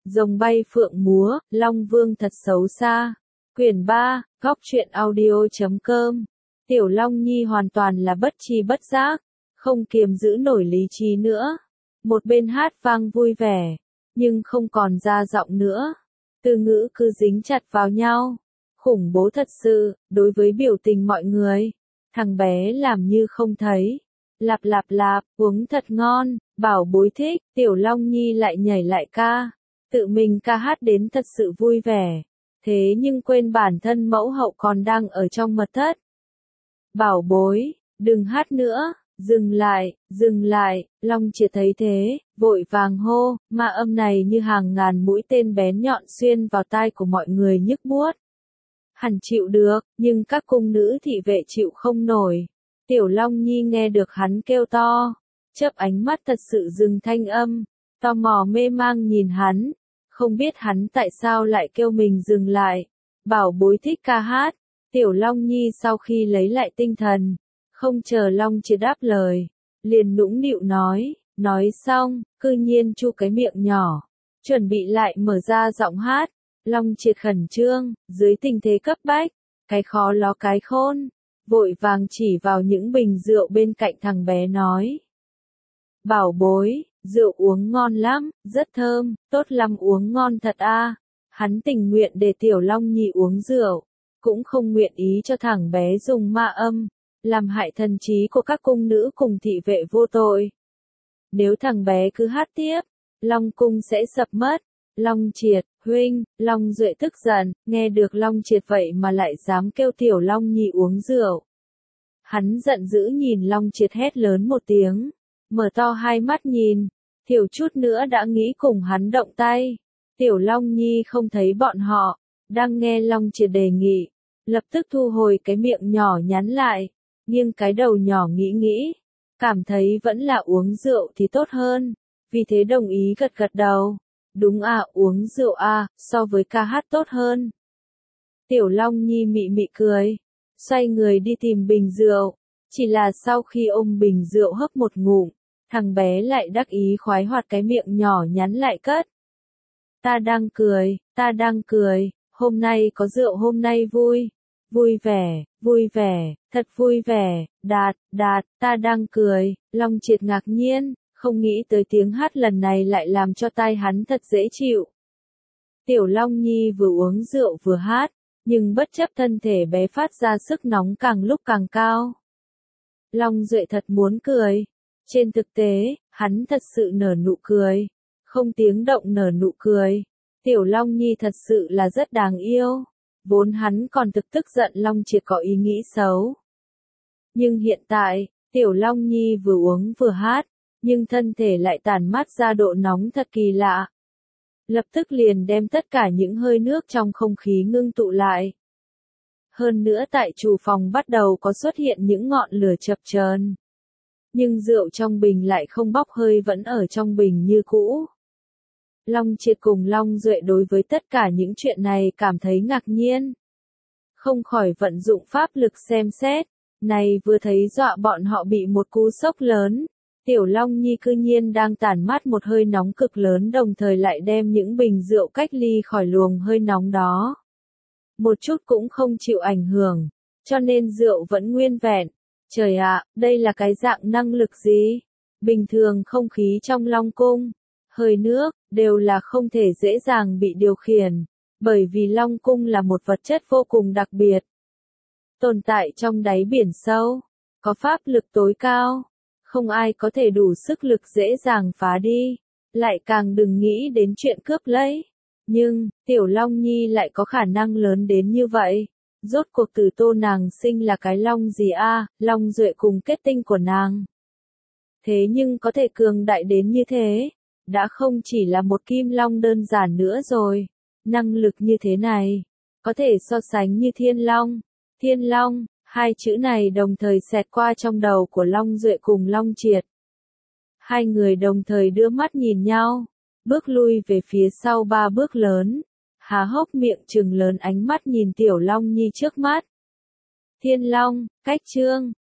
Rồng bay phượng múa, Long Vương thật xấu xa. Quyển 3, Góc truyện audio.com. Tiểu Long Nhi hoàn toàn là bất tri bất giác, không kiềm giữ nổi lý trí nữa. Một bên hát vang vui vẻ, nhưng không còn ra giọng nữa. Từ ngữ cứ dính chặt vào nhau. Khủng bố thật sự, đối với biểu tình mọi người. Thằng bé làm như không thấy. Lạp lạp lạp, uống thật ngon, bảo bối thích, Tiểu Long Nhi lại nhảy lại ca. Tự mình ca hát đến thật sự vui vẻ. Thế nhưng quên bản thân mẫu hậu còn đang ở trong mật thất. Bảo bối, đừng hát nữa, dừng lại, Long Triệt thấy thế, vội vàng hô, ma âm này như hàng ngàn mũi tên bén nhọn xuyên vào tai của mọi người nhức buốt. Hẳn chịu được, nhưng các cung nữ thị vệ chịu không nổi. Tiểu Long Nhi nghe được hắn kêu to, chớp ánh mắt thật sự dừng thanh âm, tò mò mê mang nhìn hắn, không biết hắn tại sao lại kêu mình dừng lại. Bảo bối thích ca hát. Tiểu Long Nhi sau khi lấy lại tinh thần, không chờ Long Triệt đáp lời, liền nũng nịu nói xong, cư nhiên chu cái miệng nhỏ, chuẩn bị lại mở ra giọng hát. Long Triệt khẩn trương, dưới tình thế cấp bách, cái khó ló cái khôn, vội vàng chỉ vào những bình rượu bên cạnh thằng bé nói. Bảo bối, rượu uống ngon lắm, rất thơm, tốt lắm, uống ngon thật a. Hắn tình nguyện để Tiểu Long Nhi uống rượu, cũng không nguyện ý cho thằng bé dùng ma âm, làm hại thần trí của các cung nữ cùng thị vệ vô tội. Nếu thằng bé cứ hát tiếp, Long cung sẽ sập mất. Long Triệt, huynh, Long Duệ tức giận, nghe được Long Triệt vậy mà lại dám kêu Tiểu Long Nhi uống rượu. Hắn giận dữ nhìn Long Triệt hét lớn một tiếng, mở to hai mắt nhìn, thiểu chút nữa đã nghĩ cùng hắn động tay. Tiểu Long Nhi không thấy bọn họ, đang nghe Long Triệt đề nghị, lập tức thu hồi cái miệng nhỏ nhắn lại, nghiêng cái đầu nhỏ nghĩ, cảm thấy vẫn là uống rượu thì tốt hơn, vì thế đồng ý gật gật đầu. Đúng à, uống rượu à, so với ca hát tốt hơn. Tiểu Long Nhi mị mị cười, xoay người đi tìm bình rượu, chỉ là sau khi ôm bình rượu hớp một ngụm, thằng bé lại đắc ý khoái hoạt cái miệng nhỏ nhắn lại cất. Ta đang cười, hôm nay có rượu hôm nay vui vẻ, thật vui vẻ, đạt, ta đang cười. Long Triệt ngạc nhiên, không nghĩ tới tiếng hát lần này lại làm cho tai hắn thật dễ chịu. Tiểu Long Nhi vừa uống rượu vừa hát, nhưng bất chấp thân thể bé phát ra sức nóng càng lúc càng cao. Long Duệ thật muốn cười. Trên thực tế, hắn thật sự nở nụ cười. Không tiếng động nở nụ cười. Tiểu Long Nhi thật sự là rất đáng yêu. Vốn hắn còn tức giận Long Triệt có ý nghĩ xấu. Nhưng hiện tại, Tiểu Long Nhi vừa uống vừa hát, nhưng thân thể lại tản mát ra độ nóng thật kỳ lạ. Lập tức liền đem tất cả những hơi nước trong không khí ngưng tụ lại. Hơn nữa tại chủ phòng bắt đầu có xuất hiện những ngọn lửa chập chờn. Nhưng rượu trong bình lại không bốc hơi, vẫn ở trong bình như cũ. Long Triệt cùng Long Duệ đối với tất cả những chuyện này cảm thấy ngạc nhiên. Không khỏi vận dụng pháp lực xem xét, này vừa thấy dọa bọn họ bị một cú sốc lớn. Tiểu Long Nhi cư nhiên đang tản mát một hơi nóng cực lớn, đồng thời lại đem những bình rượu cách ly khỏi luồng hơi nóng đó. Một chút cũng không chịu ảnh hưởng, cho nên rượu vẫn nguyên vẹn. Trời ạ, đây là cái dạng năng lực gì? Bình thường không khí trong Long cung, hơi nước, đều là không thể dễ dàng bị điều khiển, bởi vì Long cung là một vật chất vô cùng đặc biệt. Tồn tại trong đáy biển sâu, có pháp lực tối cao. Không ai có thể đủ sức lực dễ dàng phá đi, lại càng đừng nghĩ đến chuyện cướp lấy. Nhưng, Tiểu Long Nhi lại có khả năng lớn đến như vậy. Rốt cuộc Tử Tô nàng sinh là cái long gì a? Long Duệ cùng kết tinh của nàng. Thế nhưng có thể cường đại đến như thế, đã không chỉ là một kim long đơn giản nữa rồi. Năng lực như thế này, có thể so sánh như Thiên Long. Thiên Long. Hai chữ này đồng thời xẹt qua trong đầu của Long Duệ cùng Long Triệt. Hai người đồng thời đưa mắt nhìn nhau, bước lui về phía sau 3 bước lớn, há hốc miệng trừng lớn ánh mắt nhìn Tiểu Long Nhi trước mắt. Thiên Long, cách chương,